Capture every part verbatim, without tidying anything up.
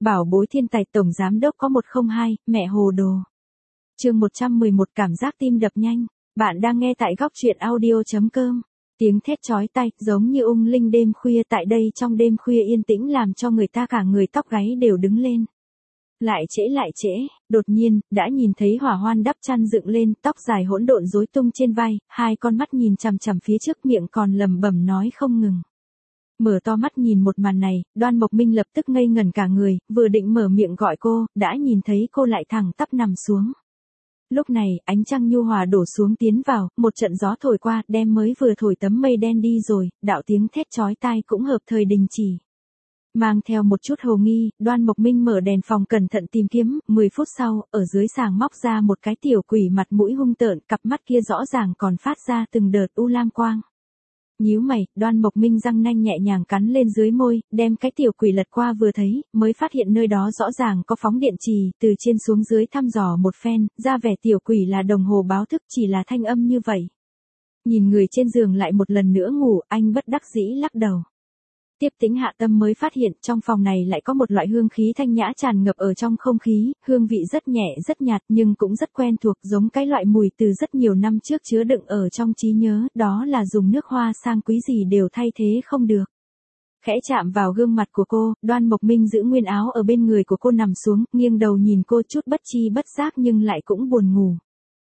Bảo bối thiên tài tổng giám đốc có một không hai, mẹ hồ đồ. Chương một trăm mười một cảm giác tim đập nhanh. Bạn đang nghe tại góc truyện audio chấm com. Tiếng thét chói tai, giống như ung linh đêm khuya tại đây trong đêm khuya yên tĩnh làm cho người ta cả người tóc gáy đều đứng lên. Lại trễ lại trễ, đột nhiên, đã nhìn thấy Hỏa Hoan đắp chăn dựng lên, tóc dài hỗn độn rối tung trên vai, hai con mắt nhìn chằm chằm phía trước miệng còn lẩm bẩm nói không ngừng. Mở to mắt nhìn một màn này, Đoan Mộc Minh lập tức ngây ngẩn cả người, vừa định mở miệng gọi cô, đã nhìn thấy cô lại thẳng tắp nằm xuống. Lúc này, ánh trăng nhu hòa đổ xuống tiến vào, một trận gió thổi qua, đem mới vừa thổi tấm mây đen đi rồi, đạo tiếng thét chói tai cũng hợp thời đình chỉ. Mang theo một chút hồ nghi, Đoan Mộc Minh mở đèn phòng cẩn thận tìm kiếm, mười phút sau, ở dưới sàng móc ra một cái tiểu quỷ mặt mũi hung tợn, cặp mắt kia rõ ràng còn phát ra từng đợt u lam quang. Nhíu mày, Đoan Mộc Minh răng nanh nhẹ nhàng cắn lên dưới môi, đem cái tiểu quỷ lật qua vừa thấy, mới phát hiện nơi đó rõ ràng có phóng điện trì, từ trên xuống dưới thăm dò một phen, ra vẻ tiểu quỷ là đồng hồ báo thức chỉ là thanh âm như vậy. Nhìn người trên giường lại một lần nữa ngủ, anh bất đắc dĩ lắc đầu. Tiếp tính hạ tâm mới phát hiện trong phòng này lại có một loại hương khí thanh nhã tràn ngập ở trong không khí, hương vị rất nhẹ rất nhạt nhưng cũng rất quen thuộc giống cái loại mùi từ rất nhiều năm trước chứa đựng ở trong trí nhớ, đó là dùng nước hoa sang quý gì đều thay thế không được. Khẽ chạm vào gương mặt của cô, Đoan Mộc Minh giữ nguyên áo ở bên người của cô nằm xuống, nghiêng đầu nhìn cô chút bất chi bất giác nhưng lại cũng buồn ngủ.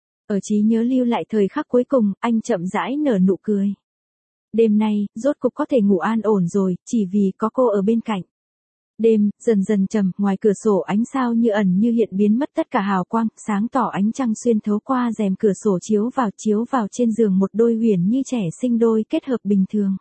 Ở trí nhớ lưu lại thời khắc cuối cùng, anh chậm rãi nở nụ cười. Đêm nay, rốt cục có thể ngủ an ổn rồi, chỉ vì có cô ở bên cạnh. Đêm, dần dần trầm, ngoài cửa sổ ánh sao như ẩn như hiện biến mất tất cả hào quang, sáng tỏ ánh trăng xuyên thấu qua rèm cửa sổ chiếu vào chiếu vào trên giường một đôi huyền như trẻ sinh đôi kết hợp bình thường.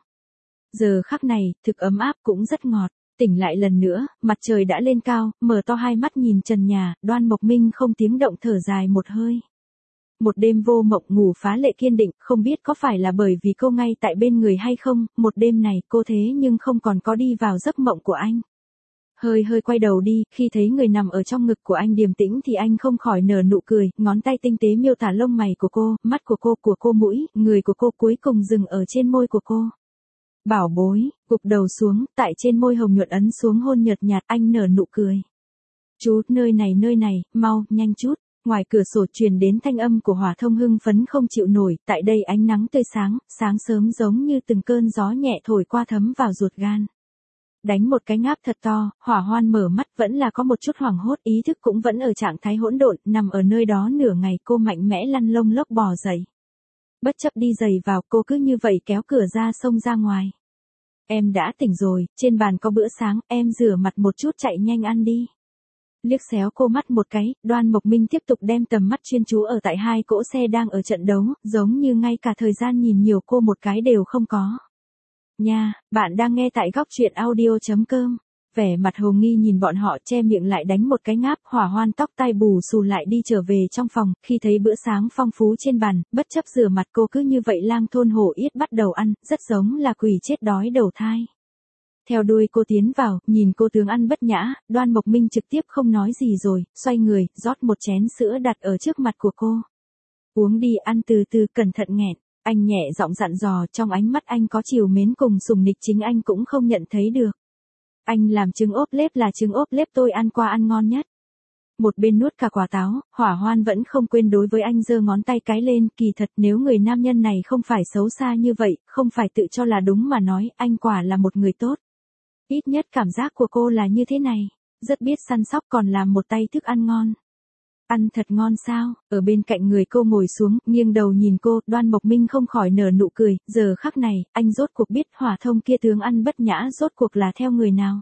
Giờ khắc này, thực ấm áp cũng rất ngọt, tỉnh lại lần nữa, mặt trời đã lên cao, mở to hai mắt nhìn trần nhà, Đoan Mộc Minh không tiếng động thở dài một hơi. Một đêm vô mộng ngủ phá lệ kiên định, không biết có phải là bởi vì cô ngay tại bên người hay không, một đêm này cô thế nhưng không còn có đi vào giấc mộng của anh. Hơi hơi quay đầu đi, khi thấy người nằm ở trong ngực của anh điềm tĩnh thì anh không khỏi nở nụ cười, ngón tay tinh tế miêu tả lông mày của cô, mắt của cô, của cô mũi, người của cô cuối cùng dừng ở trên môi của cô. Bảo bối, gục đầu xuống, tại trên môi hồng nhuận ấn xuống hôn nhợt nhạt, anh nở nụ cười. Chú, nơi này nơi này, mau, nhanh chút. Ngoài cửa sổ truyền đến thanh âm của Hỏa Thông hưng phấn không chịu nổi, tại đây ánh nắng tươi sáng, sáng sớm giống như từng cơn gió nhẹ thổi qua thấm vào ruột gan. Đánh một cái ngáp thật to, Hỏa Hoan mở mắt vẫn là có một chút hoảng hốt, ý thức cũng vẫn ở trạng thái hỗn độn, nằm ở nơi đó nửa ngày cô mạnh mẽ lăn lông lốc bò dậy. Bất chấp đi giày vào, cô cứ như vậy kéo cửa ra xông ra ngoài. Em đã tỉnh rồi, trên bàn có bữa sáng, em rửa mặt một chút chạy nhanh ăn đi. Liếc xéo cô mắt một cái, Đoan Mộc Minh tiếp tục đem tầm mắt chuyên chú ở tại hai cỗ xe đang ở trận đấu, giống như ngay cả thời gian nhìn nhiều cô một cái đều không có. Nha, bạn đang nghe tại góc truyện audio chấm com. Vẻ mặt hồ nghi nhìn bọn họ che miệng lại đánh một cái ngáp, Hỏa Hoan tóc tai bù xù lại đi trở về trong phòng, khi thấy bữa sáng phong phú trên bàn, bất chấp rửa mặt cô cứ như vậy lang thôn hổ yết bắt đầu ăn, rất giống là quỷ chết đói đầu thai. Theo đuôi cô tiến vào, nhìn cô tướng ăn bất nhã, Đoan Mộc Minh trực tiếp không nói gì rồi, xoay người, rót một chén sữa đặt ở trước mặt của cô. Uống đi, ăn từ từ, cẩn thận nghẹn. Anh nhẹ giọng dặn dò, trong ánh mắt anh có chiều mến cùng sùng nịch chính anh cũng không nhận thấy được. Anh làm trứng ốp lép là trứng ốp lép tôi ăn qua ăn ngon nhất. Một bên nuốt cả quả táo, Hỏa Hoan vẫn không quên đối với anh giơ ngón tay cái lên, kỳ thật nếu người nam nhân này không phải xấu xa như vậy, không phải tự cho là đúng mà nói, anh quả là một người tốt. Ít nhất cảm giác của cô là như thế này, rất biết săn sóc còn làm một tay thức ăn ngon. Ăn thật ngon sao, ở bên cạnh người cô ngồi xuống, nghiêng đầu nhìn cô, Đoan Mộc Minh không khỏi nở nụ cười, giờ khắc này, anh rốt cuộc biết Hỏa Thông kia tướng ăn bất nhã rốt cuộc là theo người nào.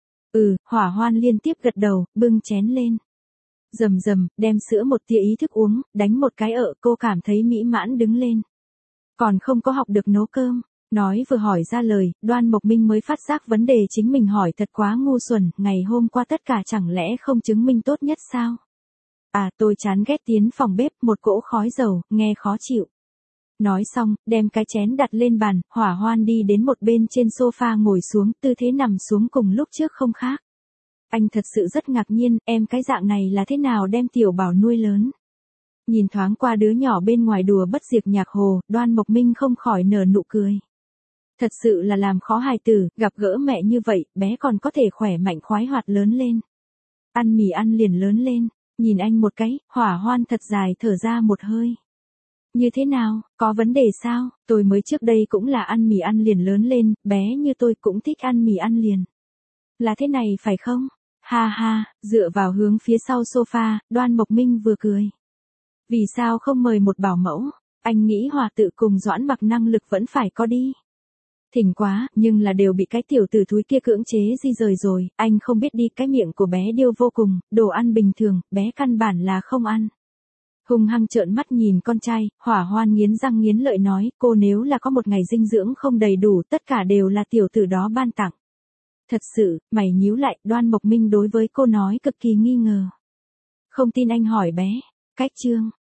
Ừ, Hỏa Hoan liên tiếp gật đầu, bưng chén lên. Rầm rầm, đem sữa một tia ý thức uống, đánh một cái ợ, cô cảm thấy mỹ mãn đứng lên. Còn không có học được nấu cơm. Nói vừa hỏi ra lời, Đoan Mộc Minh mới phát giác vấn đề chính mình hỏi thật quá ngu xuẩn, ngày hôm qua tất cả chẳng lẽ không chứng minh tốt nhất sao? À, tôi chán ghét tiến phòng bếp, một cỗ khói dầu, nghe khó chịu. Nói xong, đem cái chén đặt lên bàn, Hỏa Hoan đi đến một bên trên sofa ngồi xuống, tư thế nằm xuống cùng lúc trước không khác. Anh thật sự rất ngạc nhiên, em cái dạng này là thế nào đem tiểu bảo nuôi lớn? Nhìn thoáng qua đứa nhỏ bên ngoài đùa bất diệt nhạc hồ, Đoan Mộc Minh không khỏi nở nụ cười. Thật sự là làm khó hài tử, gặp gỡ mẹ như vậy, bé còn có thể khỏe mạnh khoái hoạt lớn lên. ăn mì ăn liền lớn lên, nhìn anh một cái, Hỏa Hoan thật dài thở ra một hơi. Như thế nào, có vấn đề sao, tôi mới trước đây cũng là ăn mì ăn liền lớn lên, bé như tôi cũng thích ăn mì ăn liền. Là thế này phải không? Ha ha, dựa vào hướng phía sau sofa, Đoan Mộc Minh vừa cười. Vì sao không mời một bảo mẫu, anh nghĩ Hòa tự cùng Doãn Mặc năng lực vẫn phải có đi. Thỉnh quá, nhưng là đều bị cái tiểu tử thúi kia cưỡng chế di rời rồi, anh không biết đi, cái miệng của bé điêu vô cùng, đồ ăn bình thường, bé căn bản là không ăn. Hung hăng trợn mắt nhìn con trai, Hỏa Hoan nghiến răng nghiến lợi nói, cô nếu là có một ngày dinh dưỡng không đầy đủ, tất cả đều là tiểu tử đó ban tặng. Thật sự, mày nhíu lại, Đoan Mộc Minh đối với cô nói cực kỳ nghi ngờ. Không tin anh hỏi bé, cách chương.